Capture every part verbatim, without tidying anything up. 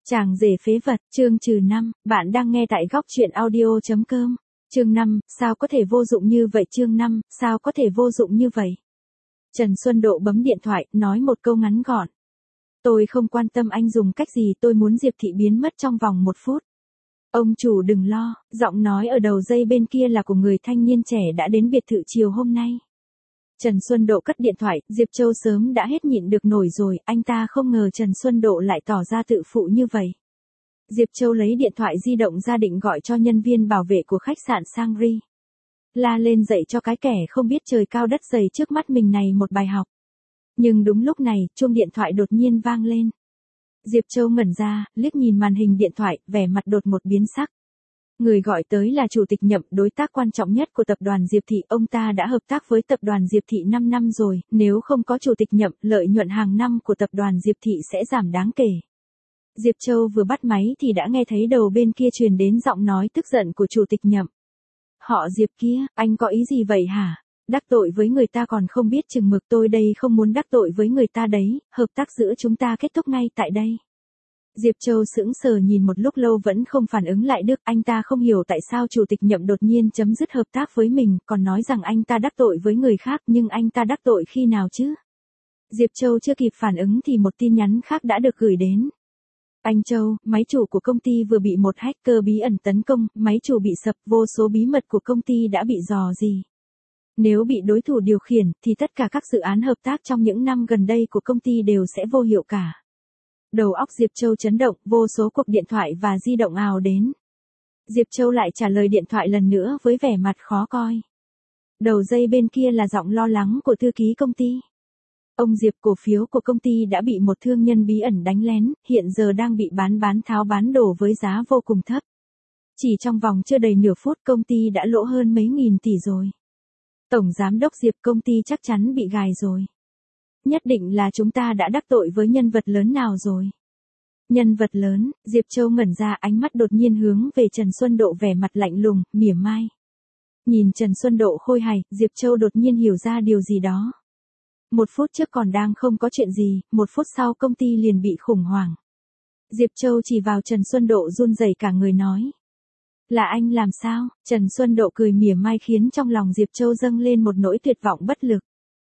Chàng rể phế vật, chương trừ năm, bạn đang nghe tại góc truyện audio.com. Chương năm, sao có thể vô dụng như vậy? Chương năm, sao có thể vô dụng như vậy? Trần Xuân Độ bấm điện thoại, nói một câu ngắn gọn. Tôi không quan tâm anh dùng cách gì, tôi muốn Diệp Thị biến mất trong vòng một phút. Ông chủ đừng lo, giọng nói ở đầu dây bên kia là của người thanh niên trẻ đã đến biệt thự chiều hôm nay. Trần Xuân Độ cất điện thoại, Diệp Châu sớm đã hết nhịn được nổi rồi, anh ta không ngờ Trần Xuân Độ lại tỏ ra tự phụ như vậy. Diệp Châu lấy điện thoại di động ra định gọi cho nhân viên bảo vệ của khách sạn Sangri. La lên dạy cho cái kẻ không biết trời cao đất dày trước mắt mình này một bài học. Nhưng đúng lúc này, chuông điện thoại đột nhiên vang lên. Diệp Châu ngẩn ra, liếc nhìn màn hình điện thoại, vẻ mặt đột một biến sắc. Người gọi tới là Chủ tịch Nhậm, đối tác quan trọng nhất của tập đoàn Diệp Thị. Ông ta đã hợp tác với tập đoàn Diệp Thị năm năm rồi, nếu không có Chủ tịch Nhậm, lợi nhuận hàng năm của tập đoàn Diệp Thị sẽ giảm đáng kể. Diệp Châu vừa bắt máy thì đã nghe thấy đầu bên kia truyền đến giọng nói tức giận của Chủ tịch Nhậm. Họ Diệp kia, anh có ý gì vậy hả? Đắc tội với người ta còn không biết chừng mực, tôi đây không muốn đắc tội với người ta đấy, hợp tác giữa chúng ta kết thúc ngay tại đây. Diệp Châu sững sờ nhìn một lúc lâu vẫn không phản ứng lại được, anh ta không hiểu tại sao Chủ tịch Nhậm đột nhiên chấm dứt hợp tác với mình, còn nói rằng anh ta đắc tội với người khác, nhưng anh ta đắc tội khi nào chứ? Diệp Châu chưa kịp phản ứng thì một tin nhắn khác đã được gửi đến. Anh Châu, máy chủ của công ty vừa bị một hacker bí ẩn tấn công, máy chủ bị sập, vô số bí mật của công ty đã bị rò rỉ. Nếu bị đối thủ điều khiển, thì tất cả các dự án hợp tác trong những năm gần đây của công ty đều sẽ vô hiệu cả. Đầu óc Diệp Châu chấn động, vô số cuộc điện thoại và di động ào đến. Diệp Châu lại trả lời điện thoại lần nữa với vẻ mặt khó coi. Đầu dây bên kia là giọng lo lắng của thư ký công ty. Ông Diệp, cổ phiếu của công ty đã bị một thương nhân bí ẩn đánh lén, hiện giờ đang bị bán bán tháo bán đổ với giá vô cùng thấp. Chỉ trong vòng chưa đầy nửa phút công ty đã lỗ hơn mấy nghìn tỷ rồi. Tổng giám đốc Diệp, công ty chắc chắn bị gài rồi. Nhất định là chúng ta đã đắc tội với nhân vật lớn nào rồi. Nhân vật lớn, Diệp Châu ngẩn ra, ánh mắt đột nhiên hướng về Trần Xuân Độ, vẻ mặt lạnh lùng, mỉa mai. Nhìn Trần Xuân Độ khôi hài, Diệp Châu đột nhiên hiểu ra điều gì đó. Một phút trước còn đang không có chuyện gì, một phút sau công ty liền bị khủng hoảng. Diệp Châu chỉ vào Trần Xuân Độ run rẩy cả người nói. Là anh làm sao? Trần Xuân Độ cười mỉa mai khiến trong lòng Diệp Châu dâng lên một nỗi tuyệt vọng bất lực.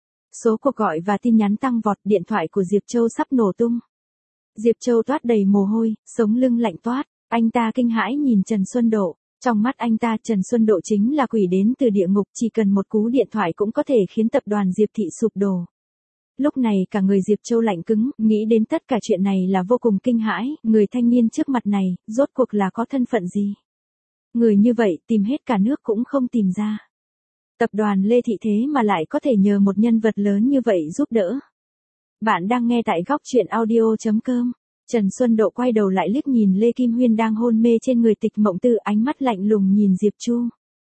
Số cuộc gọi và tin nhắn tăng vọt, điện thoại của Diệp Châu sắp nổ tung. Diệp Châu toát đầy mồ hôi, sống lưng lạnh toát, anh ta kinh hãi nhìn Trần Xuân Độ. Trong mắt anh ta, Trần Xuân Độ chính là quỷ đến từ địa ngục, chỉ cần một cú điện thoại cũng có thể khiến tập đoàn Diệp Thị sụp đổ. Lúc này cả người Diệp Châu lạnh cứng, nghĩ đến tất cả chuyện này là vô cùng kinh hãi, người thanh niên trước mặt này, rốt cuộc là có thân phận gì? Người như vậy, tìm hết cả nước cũng không tìm ra. Tập đoàn Lê Thị thế mà lại có thể nhờ một nhân vật lớn như vậy giúp đỡ. Bạn đang nghe tại góc truyện audio.com. Trần Xuân Độ quay đầu lại liếc nhìn Lê Kim Huyên đang hôn mê trên người Tịch Mộng Tư, ánh mắt lạnh lùng nhìn Diệp Chu.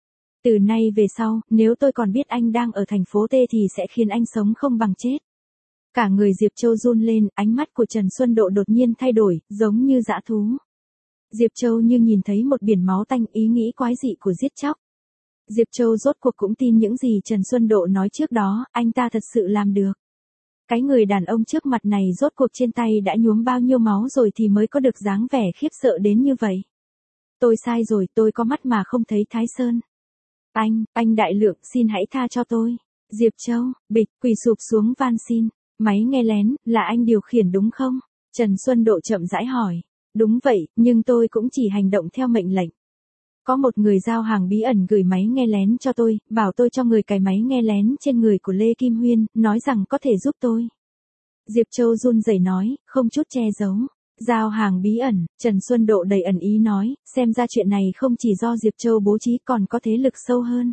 Từ nay về sau, nếu tôi còn biết anh đang ở thành phố T thì sẽ khiến anh sống không bằng chết. Cả người Diệp Châu run lên, ánh mắt của Trần Xuân Độ đột nhiên thay đổi, giống như dã thú. Diệp Châu như nhìn thấy một biển máu tanh, ý nghĩ quái dị của giết chóc. Diệp Châu rốt cuộc cũng tin những gì Trần Xuân Độ nói trước đó, anh ta thật sự làm được. Cái người đàn ông trước mặt này rốt cuộc trên tay đã nhuốm bao nhiêu máu rồi thì mới có được dáng vẻ khiếp sợ đến như vậy. Tôi sai rồi, tôi có mắt mà không thấy Thái Sơn. Anh, anh đại lượng, xin hãy tha cho tôi. Diệp Châu, bịch, quỳ sụp xuống van xin. Máy nghe lén, là anh điều khiển đúng không? Trần Xuân Độ chậm rãi hỏi. Đúng vậy, nhưng tôi cũng chỉ hành động theo mệnh lệnh. Có một người giao hàng bí ẩn gửi máy nghe lén cho tôi, bảo tôi cho người cài máy nghe lén trên người của Lê Kim Huyên, nói rằng có thể giúp tôi. Diệp Châu run rẩy nói, không chút che giấu. Giao hàng bí ẩn, Trần Xuân Độ đầy ẩn ý nói, xem ra chuyện này không chỉ do Diệp Châu bố trí còn có thế lực sâu hơn.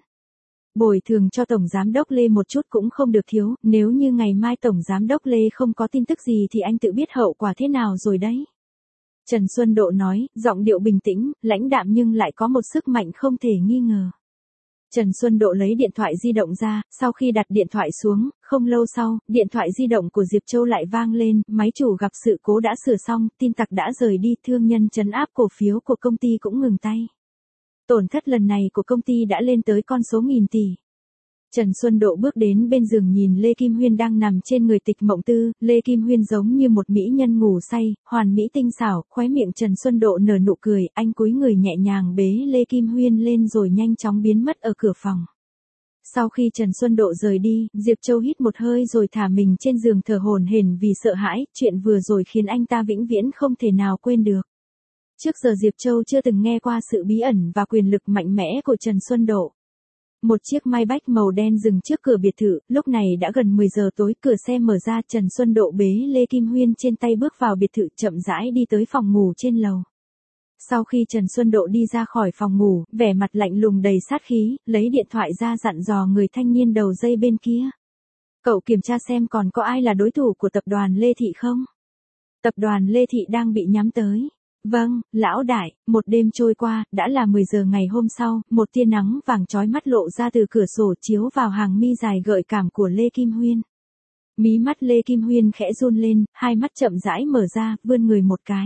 Bồi thường cho Tổng Giám đốc Lê một chút cũng không được thiếu, nếu như ngày mai Tổng Giám đốc Lê không có tin tức gì thì anh tự biết hậu quả thế nào rồi đấy. Trần Xuân Độ nói, giọng điệu bình tĩnh, lãnh đạm nhưng lại có một sức mạnh không thể nghi ngờ. Trần Xuân Độ lấy điện thoại di động ra, sau khi đặt điện thoại xuống, không lâu sau, điện thoại di động của Diệp Châu lại vang lên, máy chủ gặp sự cố đã sửa xong, tin tặc đã rời đi, thương nhân trấn áp cổ phiếu của công ty cũng ngừng tay. Tổn thất lần này của công ty đã lên tới con số nghìn tỷ. Trần Xuân Độ bước đến bên giường nhìn Lê Kim Huyên đang nằm trên người Tịch Mộng Tư, Lê Kim Huyên giống như một mỹ nhân ngủ say, hoàn mỹ tinh xảo, khóe miệng Trần Xuân Độ nở nụ cười, anh cúi người nhẹ nhàng bế Lê Kim Huyên lên rồi nhanh chóng biến mất ở cửa phòng. Sau khi Trần Xuân Độ rời đi, Diệp Châu hít một hơi rồi thả mình trên giường thở hổn hển vì sợ hãi, chuyện vừa rồi khiến anh ta vĩnh viễn không thể nào quên được. Trước giờ Diệp Châu chưa từng nghe qua sự bí ẩn và quyền lực mạnh mẽ của Trần Xuân Độ. Một chiếc Maybach màu đen dừng trước cửa biệt thự, lúc này đã gần mười giờ tối, cửa xe mở ra, Trần Xuân Độ bế Lê Kim Huyên trên tay bước vào biệt thự, chậm rãi đi tới phòng ngủ trên lầu. Sau khi Trần Xuân Độ đi ra khỏi phòng ngủ, vẻ mặt lạnh lùng đầy sát khí, lấy điện thoại ra dặn dò người thanh niên đầu dây bên kia. Cậu kiểm tra xem còn có ai là đối thủ của tập đoàn Lê Thị không? Tập đoàn Lê Thị đang bị nhắm tới. Vâng, lão đại. Một đêm trôi qua, đã là mười giờ ngày hôm sau, một tia nắng vàng chói mắt lộ ra từ cửa sổ chiếu vào hàng mi dài gợi cảm của Lê Kim Huyên. Mí mắt Lê Kim Huyên khẽ run lên, hai mắt chậm rãi mở ra, vươn người một cái.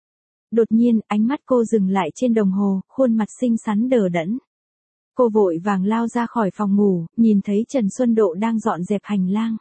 Đột nhiên, ánh mắt cô dừng lại trên đồng hồ, khuôn mặt xinh xắn đờ đẫn. Cô vội vàng lao ra khỏi phòng ngủ, nhìn thấy Trần Xuân Độ đang dọn dẹp hành lang.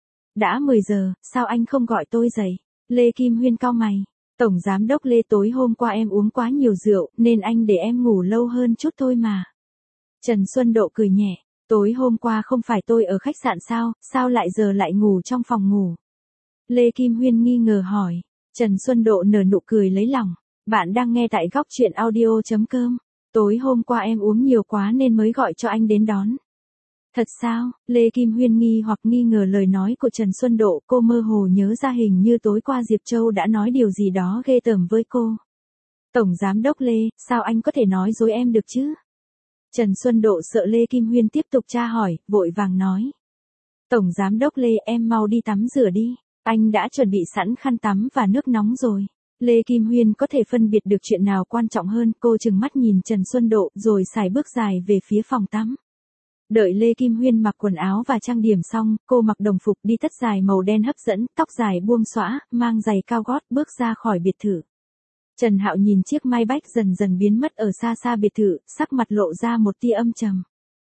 Đã mười giờ, sao anh không gọi tôi dậy? Lê Kim Huyên cau mày. Tổng giám đốc Lê, tối hôm qua em uống quá nhiều rượu, nên anh để em ngủ lâu hơn chút thôi mà. Trần Xuân Độ cười nhẹ. Tối hôm qua không phải tôi ở khách sạn sao, sao lại giờ lại ngủ trong phòng ngủ? Lê Kim Huyên nghi ngờ hỏi. Trần Xuân Độ nở nụ cười lấy lòng. Bạn đang nghe tại góc truyện audio chấm com. Tối hôm qua em uống nhiều quá nên mới gọi cho anh đến đón. Thật sao? Lê Kim Huyên nghi hoặc nghi ngờ lời nói của Trần Xuân Độ, cô mơ hồ nhớ ra hình như tối qua Diệp Châu đã nói điều gì đó ghê tởm với cô. Tổng giám đốc Lê, sao anh có thể nói dối em được chứ? Trần Xuân Độ sợ Lê Kim Huyên tiếp tục tra hỏi, vội vàng nói. Tổng giám đốc Lê, em mau đi tắm rửa đi. Anh đã chuẩn bị sẵn khăn tắm và nước nóng rồi. Lê Kim Huyên có thể phân biệt được chuyện nào quan trọng hơn, cô trừng mắt nhìn Trần Xuân Độ rồi sải bước dài về phía phòng tắm. Đợi Lê Kim Huyên mặc quần áo và trang điểm xong, cô mặc đồng phục đi tất dài màu đen hấp dẫn, tóc dài buông xõa, mang giày cao gót bước ra khỏi biệt thự. Trần Hạo nhìn chiếc Maybach dần dần biến mất ở xa xa biệt thự, sắc mặt lộ ra một tia âm trầm.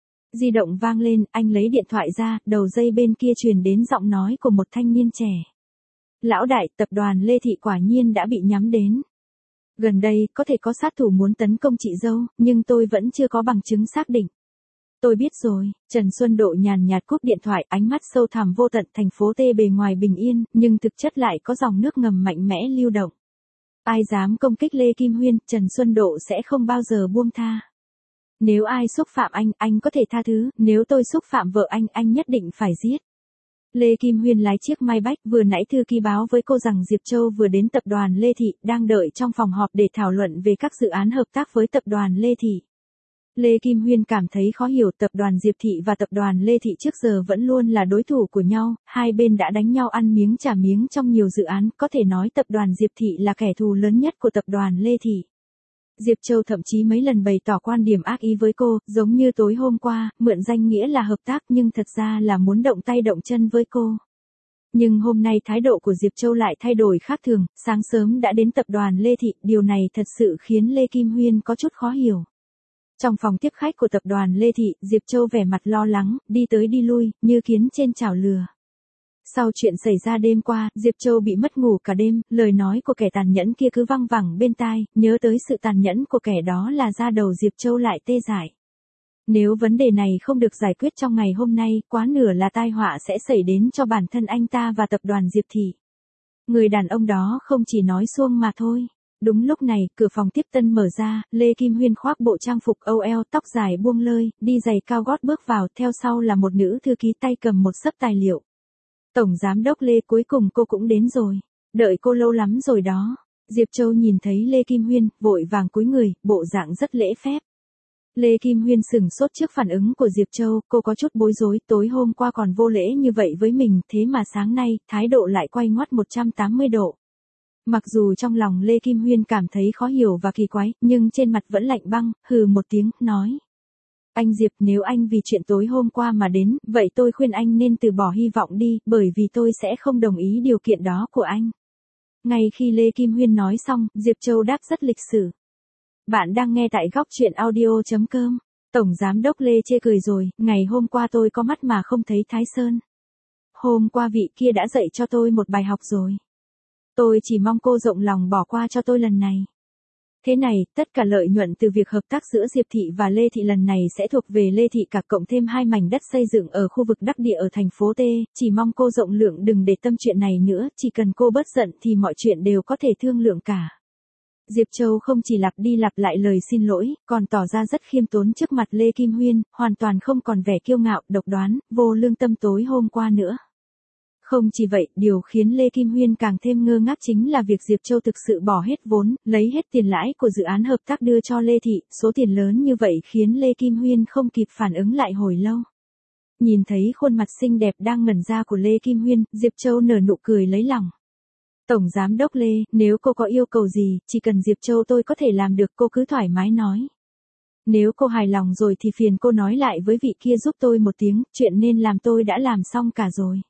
Di động vang lên, anh lấy điện thoại ra, đầu dây bên kia truyền đến giọng nói của một thanh niên trẻ. Lão đại, tập đoàn Lê Thị quả nhiên đã bị nhắm đến. Gần đây, có thể có sát thủ muốn tấn công chị dâu, nhưng tôi vẫn chưa có bằng chứng xác định. Tôi biết rồi, Trần Xuân Độ nhàn nhạt cúp điện thoại, ánh mắt sâu thẳm vô tận, thành phố T bề ngoài bình yên, nhưng thực chất lại có dòng nước ngầm mạnh mẽ lưu động. Ai dám công kích Lê Kim Huyên, Trần Xuân Độ sẽ không bao giờ buông tha. Nếu ai xúc phạm anh, anh có thể tha thứ, nếu tôi xúc phạm vợ anh, anh nhất định phải giết. Lê Kim Huyên lái chiếc Maybach, vừa nãy thư ký báo với cô rằng Diệp Châu vừa đến tập đoàn Lê Thị, đang đợi trong phòng họp để thảo luận về các dự án hợp tác với tập đoàn Lê Thị. Lê Kim Huyên cảm thấy khó hiểu, tập đoàn Diệp Thị và tập đoàn Lê Thị trước giờ vẫn luôn là đối thủ của nhau, hai bên đã đánh nhau ăn miếng trả miếng trong nhiều dự án, có thể nói tập đoàn Diệp Thị là kẻ thù lớn nhất của tập đoàn Lê Thị. Diệp Châu thậm chí mấy lần bày tỏ quan điểm ác ý với cô, giống như tối hôm qua, mượn danh nghĩa là hợp tác nhưng thật ra là muốn động tay động chân với cô. Nhưng hôm nay thái độ của Diệp Châu lại thay đổi khác thường, sáng sớm đã đến tập đoàn Lê Thị, điều này thật sự khiến Lê Kim Huyên có chút khó hiểu. Trong phòng tiếp khách của tập đoàn Lê Thị, Diệp Châu vẻ mặt lo lắng, đi tới đi lui, như kiến trên chảo lừa. Sau chuyện xảy ra đêm qua, Diệp Châu bị mất ngủ cả đêm, lời nói của kẻ tàn nhẫn kia cứ văng vẳng bên tai, nhớ tới sự tàn nhẫn của kẻ đó là da đầu Diệp Châu lại tê dại. Nếu vấn đề này không được giải quyết trong ngày hôm nay, quá nửa là tai họa sẽ xảy đến cho bản thân anh ta và tập đoàn Diệp Thị. Người đàn ông đó không chỉ nói suông mà thôi. Đúng lúc này, cửa phòng tiếp tân mở ra, Lê Kim Huyên khoác bộ trang phục âu eo, tóc dài buông lơi, đi giày cao gót bước vào, theo sau là một nữ thư ký tay cầm một xấp tài liệu. Tổng giám đốc Lê, cuối cùng cô cũng đến rồi. Đợi cô lâu lắm rồi đó. Diệp Châu nhìn thấy Lê Kim Huyên, vội vàng cúi người, bộ dạng rất lễ phép. Lê Kim Huyên sửng sốt trước phản ứng của Diệp Châu, cô có chút bối rối, tối hôm qua còn vô lễ như vậy với mình, thế mà sáng nay, thái độ lại quay ngoắt một trăm tám mươi độ. Mặc dù trong lòng Lê Kim Huyên cảm thấy khó hiểu và kỳ quái, nhưng trên mặt vẫn lạnh băng, hừ một tiếng, nói. Anh Diệp, nếu anh vì chuyện tối hôm qua mà đến, vậy tôi khuyên anh nên từ bỏ hy vọng đi, bởi vì tôi sẽ không đồng ý điều kiện đó của anh. Ngay khi Lê Kim Huyên nói xong, Diệp Châu đáp rất lịch sự. Bạn đang nghe tại góc truyện audio chấm com. Tổng giám đốc Lê chê cười rồi, ngày hôm qua tôi có mắt mà không thấy Thái Sơn. Hôm qua vị kia đã dạy cho tôi một bài học rồi. Tôi chỉ mong cô rộng lòng bỏ qua cho tôi lần này. Thế này, tất cả lợi nhuận từ việc hợp tác giữa Diệp Thị và Lê Thị lần này sẽ thuộc về Lê Thị cả cộng thêm hai mảnh đất xây dựng ở khu vực đắc địa ở thành phố T, chỉ mong cô rộng lượng đừng để tâm chuyện này nữa, chỉ cần cô bớt giận thì mọi chuyện đều có thể thương lượng cả. Diệp Châu không chỉ lặp đi lặp lại lời xin lỗi, còn tỏ ra rất khiêm tốn trước mặt Lê Kim Huyên, hoàn toàn không còn vẻ kiêu ngạo, độc đoán, vô lương tâm tối hôm qua nữa. Không chỉ vậy, điều khiến Lê Kim Huyên càng thêm ngơ ngác chính là việc Diệp Châu thực sự bỏ hết vốn, lấy hết tiền lãi của dự án hợp tác đưa cho Lê Thị, số tiền lớn như vậy khiến Lê Kim Huyên không kịp phản ứng lại hồi lâu. Nhìn thấy khuôn mặt xinh đẹp đang ngẩn ra của Lê Kim Huyên, Diệp Châu nở nụ cười lấy lòng. Tổng giám đốc Lê, nếu cô có yêu cầu gì, chỉ cần Diệp Châu tôi có thể làm được, cô cứ thoải mái nói. Nếu cô hài lòng rồi thì phiền cô nói lại với vị kia giúp tôi một tiếng, chuyện nên làm tôi đã làm xong cả rồi.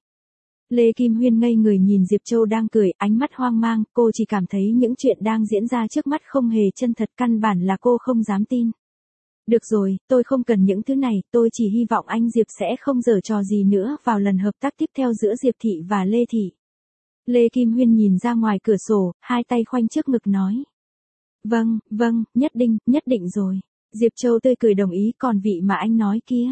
Lê Kim Huyên ngây người nhìn Diệp Châu đang cười, ánh mắt hoang mang, cô chỉ cảm thấy những chuyện đang diễn ra trước mắt không hề chân thật, căn bản là cô không dám tin. Được rồi, tôi không cần những thứ này, tôi chỉ hy vọng anh Diệp sẽ không giở trò gì nữa vào lần hợp tác tiếp theo giữa Diệp Thị và Lê Thị. Lê Kim Huyên nhìn ra ngoài cửa sổ, hai tay khoanh trước ngực nói. Vâng, vâng, nhất định, nhất định rồi. Diệp Châu tươi cười đồng ý, còn vị mà anh nói kia.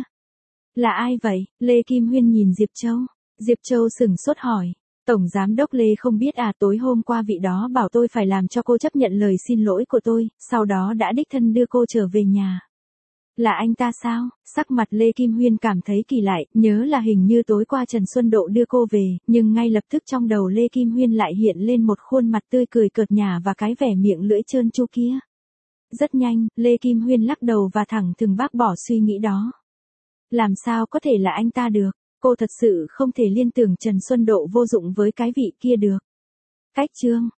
Là ai vậy? Lê Kim Huyên nhìn Diệp Châu. Diệp Châu sửng sốt hỏi. Tổng giám đốc Lê không biết à, tối hôm qua vị đó bảo tôi phải làm cho cô chấp nhận lời xin lỗi của tôi, sau đó đã đích thân đưa cô trở về nhà. Là anh ta sao? Sắc mặt Lê Kim Huyên cảm thấy kỳ lạ, nhớ là hình như tối qua Trần Xuân Độ đưa cô về, nhưng ngay lập tức trong đầu Lê Kim Huyên lại hiện lên một khuôn mặt tươi cười cợt nhả và cái vẻ miệng lưỡi trơn tru kia. Rất nhanh, Lê Kim Huyên lắc đầu và thẳng thừng bác bỏ suy nghĩ đó. Làm sao có thể là anh ta được? Cô thật sự không thể liên tưởng Trần Xuân Độ vô dụng với cái vị kia được. Cách chương